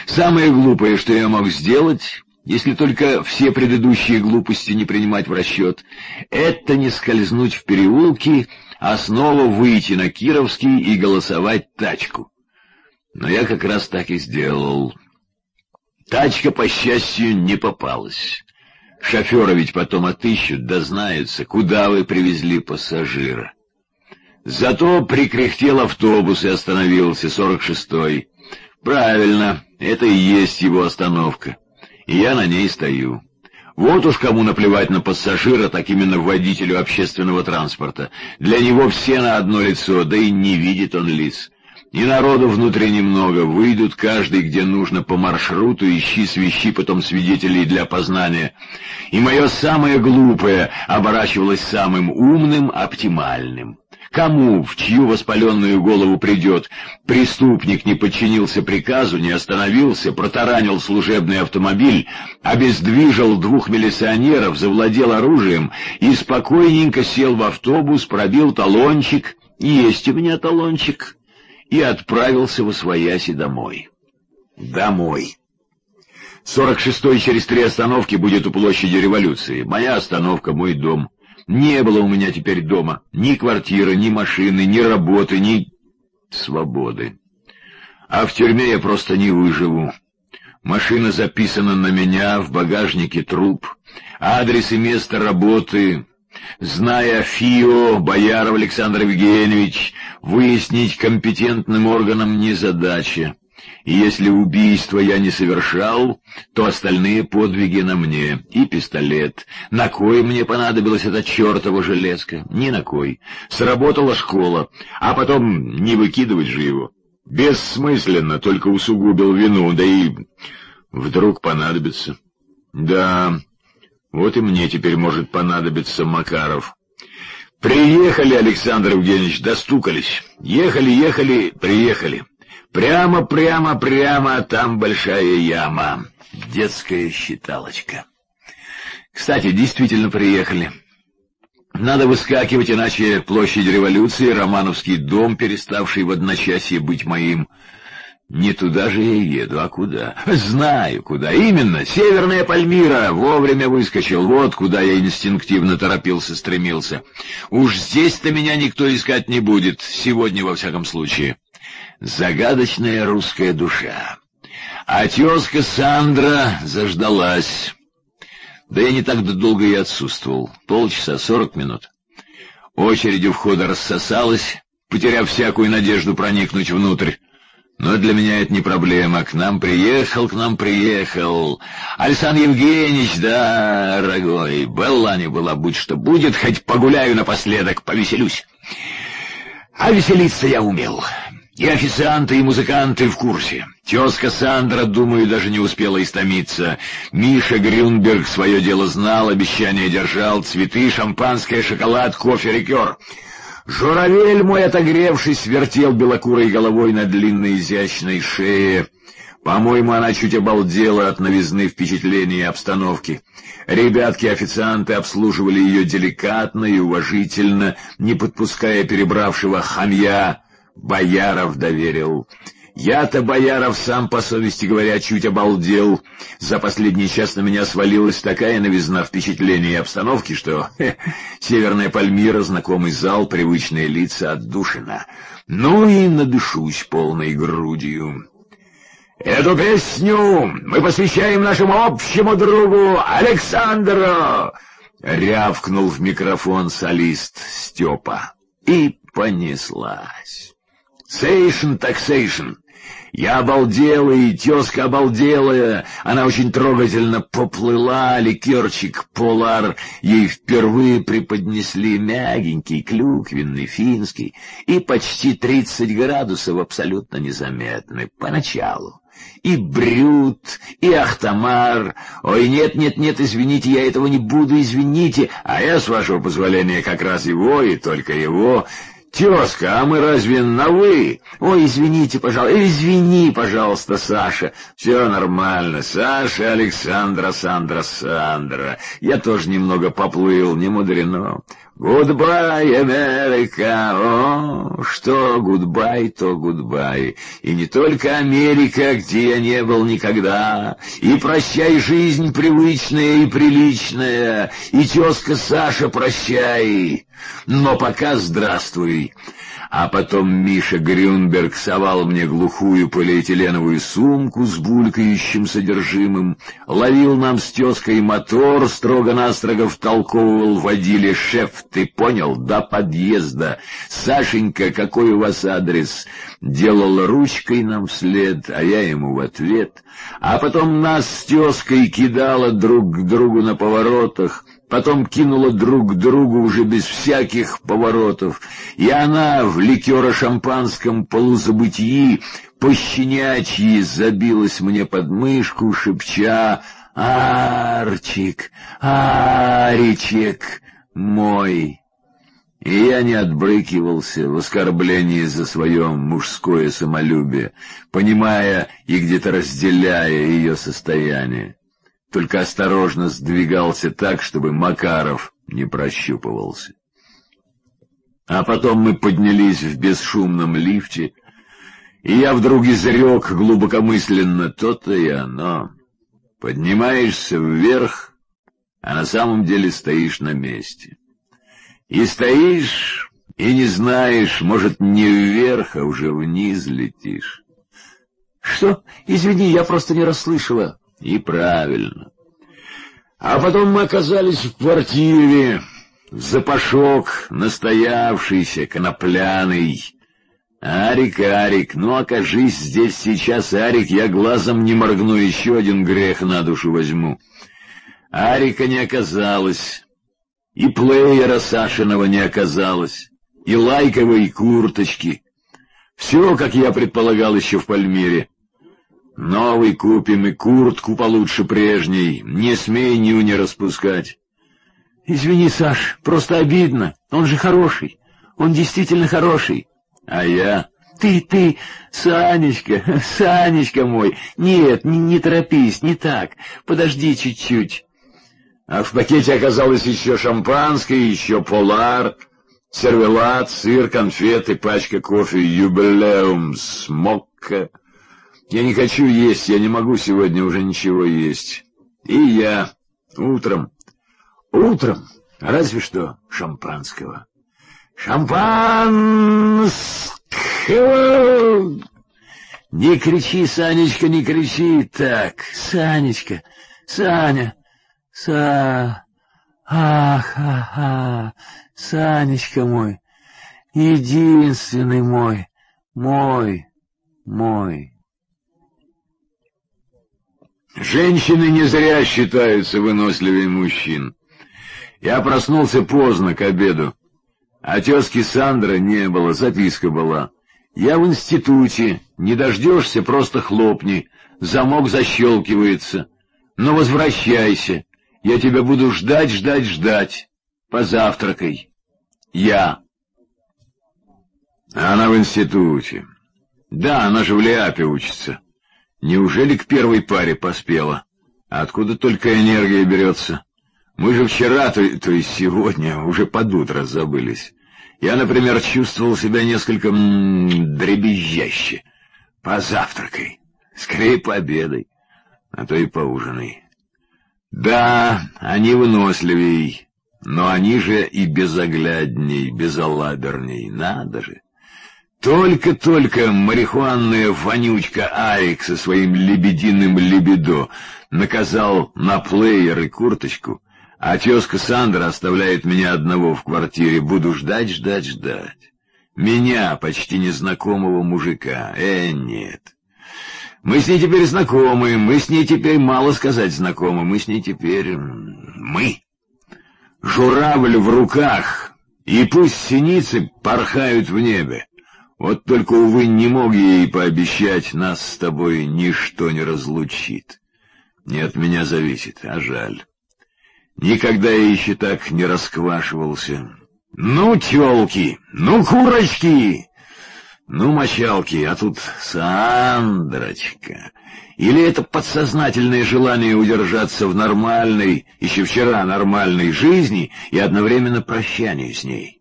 Самое глупое, что я мог сделать, если только все предыдущие глупости не принимать в расчет, это не скользнуть в переулки, а снова выйти на Кировский и голосовать тачку. Но я как раз так и сделал. Тачка, по счастью, не попалась. Шофера ведь потом отыщут, дознаются, куда вы привезли пассажира. Зато прикряхтел автобус и остановился, 46-й. Правильно, это и есть его остановка. И я на ней стою. Вот уж кому наплевать на пассажира, так именно водителю общественного транспорта. Для него все на одно лицо, да и не видит он лиц. И народу внутри немного, выйдут каждый где нужно по маршруту, ищи-свищи потом свидетелей для опознания. И мое самое глупое оборачивалось самым умным, оптимальным. Кому, в чью воспаленную голову придет, преступник не подчинился приказу, не остановился, протаранил служебный автомобиль, обездвижил 2 милиционеров, завладел оружием и спокойненько сел в автобус, пробил талончик, есть у меня талончик, и отправился восвояси домой. Домой. 46-й через 3 остановки будет у площади Революции. Моя остановка, мой дом. Не было у меня теперь дома ни квартиры, ни машины, ни работы, ни свободы. А в тюрьме я просто не выживу. Машина записана на меня, в багажнике труп, адрес и место работы. Зная ФИО, Бояров Александр Евгеньевич, выяснить компетентным органам незадача. И если убийство я не совершал, то остальные подвиги на мне. И пистолет. На кой мне понадобилась эта чертова железка? Ни на кой. Сработала школа. А потом не выкидывать же его. Бессмысленно, только усугубил вину, да и вдруг понадобится. Да, вот и мне теперь может понадобиться Макаров. Приехали, Александр Евгеньевич, достукались. Ехали, приехали. Прямо, а там большая яма. Детская считалочка. Кстати, действительно приехали. Надо выскакивать, иначе площадь Революции, Романовский дом, переставший в одночасье быть моим. Не туда же я еду, а куда? Знаю, куда. Именно, Северная Пальмира. Вовремя выскочил. Вот куда я инстинктивно торопился, стремился. Уж здесь-то меня никто искать не будет. Сегодня, во всяком случае. Загадочная русская душа. А тезка Сандра заждалась. Да я не так долго и отсутствовал. Полчаса, 40 минут. Очередь у входа рассосалась, потеряв всякую надежду проникнуть внутрь. Но для меня это не проблема. К нам приехал. Александр Евгеньевич, да, дорогой, была не была, будь что будет, хоть погуляю напоследок, повеселюсь. А веселиться я умел. И официанты, и музыканты в курсе. Тезка Сандра, думаю, даже не успела истомиться. Миша Грюнберг свое дело знал, обещание держал, цветы, шампанское, шоколад, кофе, ликер. Журавель мой, отогревшись, вертел белокурой головой на длинной изящной шее. По-моему, она чуть обалдела от новизны впечатлений и обстановки. Ребятки-официанты обслуживали ее деликатно и уважительно, не подпуская перебравшего хамья. Бояров доверил. Я-то, Бояров, сам, по совести говоря, чуть обалдел. За последний час на меня свалилась такая новизна впечатлений и обстановки, что Северная Пальмира, знакомый зал, привычные лица, отдушина. Ну и надышусь полной грудью. Эту песню мы посвящаем нашему общему другу Александру! Рявкнул в микрофон солист Степа. И понеслась. Сейшн так сейшн. Я обалделый, тезка обалделая. Она очень трогательно поплыла, ликерчик Полар ей впервые преподнесли мягенький, клюквенный, финский, и почти 30 градусов абсолютно незаметны поначалу. И Брют, и Ахтамар. Ой, нет, извините, я этого не буду, извините. А я, с вашего позволения, как раз его и только его. Тезка, а мы разве на «вы»? Ой, извините, пожалуйста. Извини, пожалуйста, Саша. Все нормально. Саша, Александра, Сандра. Я тоже немного поплыл, не мудрено. Гудбай, Америка. О, что гудбай, то гудбай. И не только Америка, где я не был никогда. И прощай, жизнь привычная и приличная. И тезка Саша, прощай. Но пока здравствуй. А потом Миша Грюнберг совал мне глухую полиэтиленовую сумку с булькающим содержимым, ловил нам с тезкой мотор, строго-настрого втолковывал водиле: «Шеф, ты понял, до подъезда. Сашенька, какой у вас адрес?» Делал ручкой нам вслед, а я ему в ответ. А потом нас с тезкой кидало друг к другу на поворотах, потом кинула друг к другу уже без всяких поворотов, и она в ликеро-шампанском полузабытии пощенячьи забилась мне под мышку, шепча: «Арчик, Аричек мой». И я не отбрыкивался в оскорблении за свое мужское самолюбие, понимая и где-то разделяя ее состояние. Только осторожно сдвигался так, чтобы Макаров не прощупывался. А потом мы поднялись в бесшумном лифте, и я вдруг изрек глубокомысленно: то-то и оно. Поднимаешься вверх, а на самом деле стоишь на месте. И стоишь, и не знаешь, может, не вверх, а уже вниз летишь. Что? Извини, я просто не расслышала. И правильно. А потом мы оказались в квартире, запашок настоявшийся, конопляный. Арик, ну окажись здесь сейчас, Арик, я глазом не моргну, еще один грех на душу возьму. Арика не оказалось, и плеера Сашиного не оказалось, и лайковой курточки. Все, как я предполагал еще в Пальмире. Новый купим и куртку получше прежней, не смей нюни распускать. Извини, Саш, просто обидно, он же хороший, он действительно хороший. А я... Ты, Санечка мой, нет, не торопись, не так, подожди чуть-чуть. А в пакете оказалось еще шампанское, еще полар, сервелат, сыр, конфеты, пачка кофе, юбилеум, смокка. Я не хочу есть, я не могу сегодня уже ничего есть. И я утром, разве что шампанского. Шампанского! Не кричи, Санечка, не кричи так. Санечка, Саня, Санечка мой, единственный мой. Женщины не зря считаются выносливее мужчин. Я проснулся поздно к обеду, а тезки Сандры не было, записка была. Я в институте, не дождешься, просто хлопни, замок защелкивается. Но возвращайся, я тебя буду ждать, позавтракай. Я. А она в институте. Да, она же в Лиапе учится. Неужели к первой паре поспела? Откуда только энергия берется? Мы же вчера, то есть сегодня, уже под утро забылись. Я, например, чувствовал себя несколько дребезжаще. Позавтракай, скорее пообедай, а то и поужинай. Да, они выносливей, но они же и безоглядней, безалаберней, надо же. Только-только марихуанная вонючка Арик со своим лебединым либидо наказал на плеер и курточку, а тезка Сандра оставляет меня одного в квартире. Буду ждать. Меня, почти незнакомого мужика. Нет. Мы с ней теперь знакомы, мы с ней теперь, мало сказать, знакомы, мы с ней теперь... Мы. Журавль в руках, и пусть синицы порхают в небе. Вот только, увы, не мог ей пообещать, нас с тобой ничто не разлучит. Не от меня зависит, а жаль. Никогда я еще так не расквашивался. Ну, тёлки, ну, курочки, ну, мочалки, а тут Сандрочка. Или это подсознательное желание удержаться в нормальной, еще вчера нормальной жизни и одновременно прощанию с ней?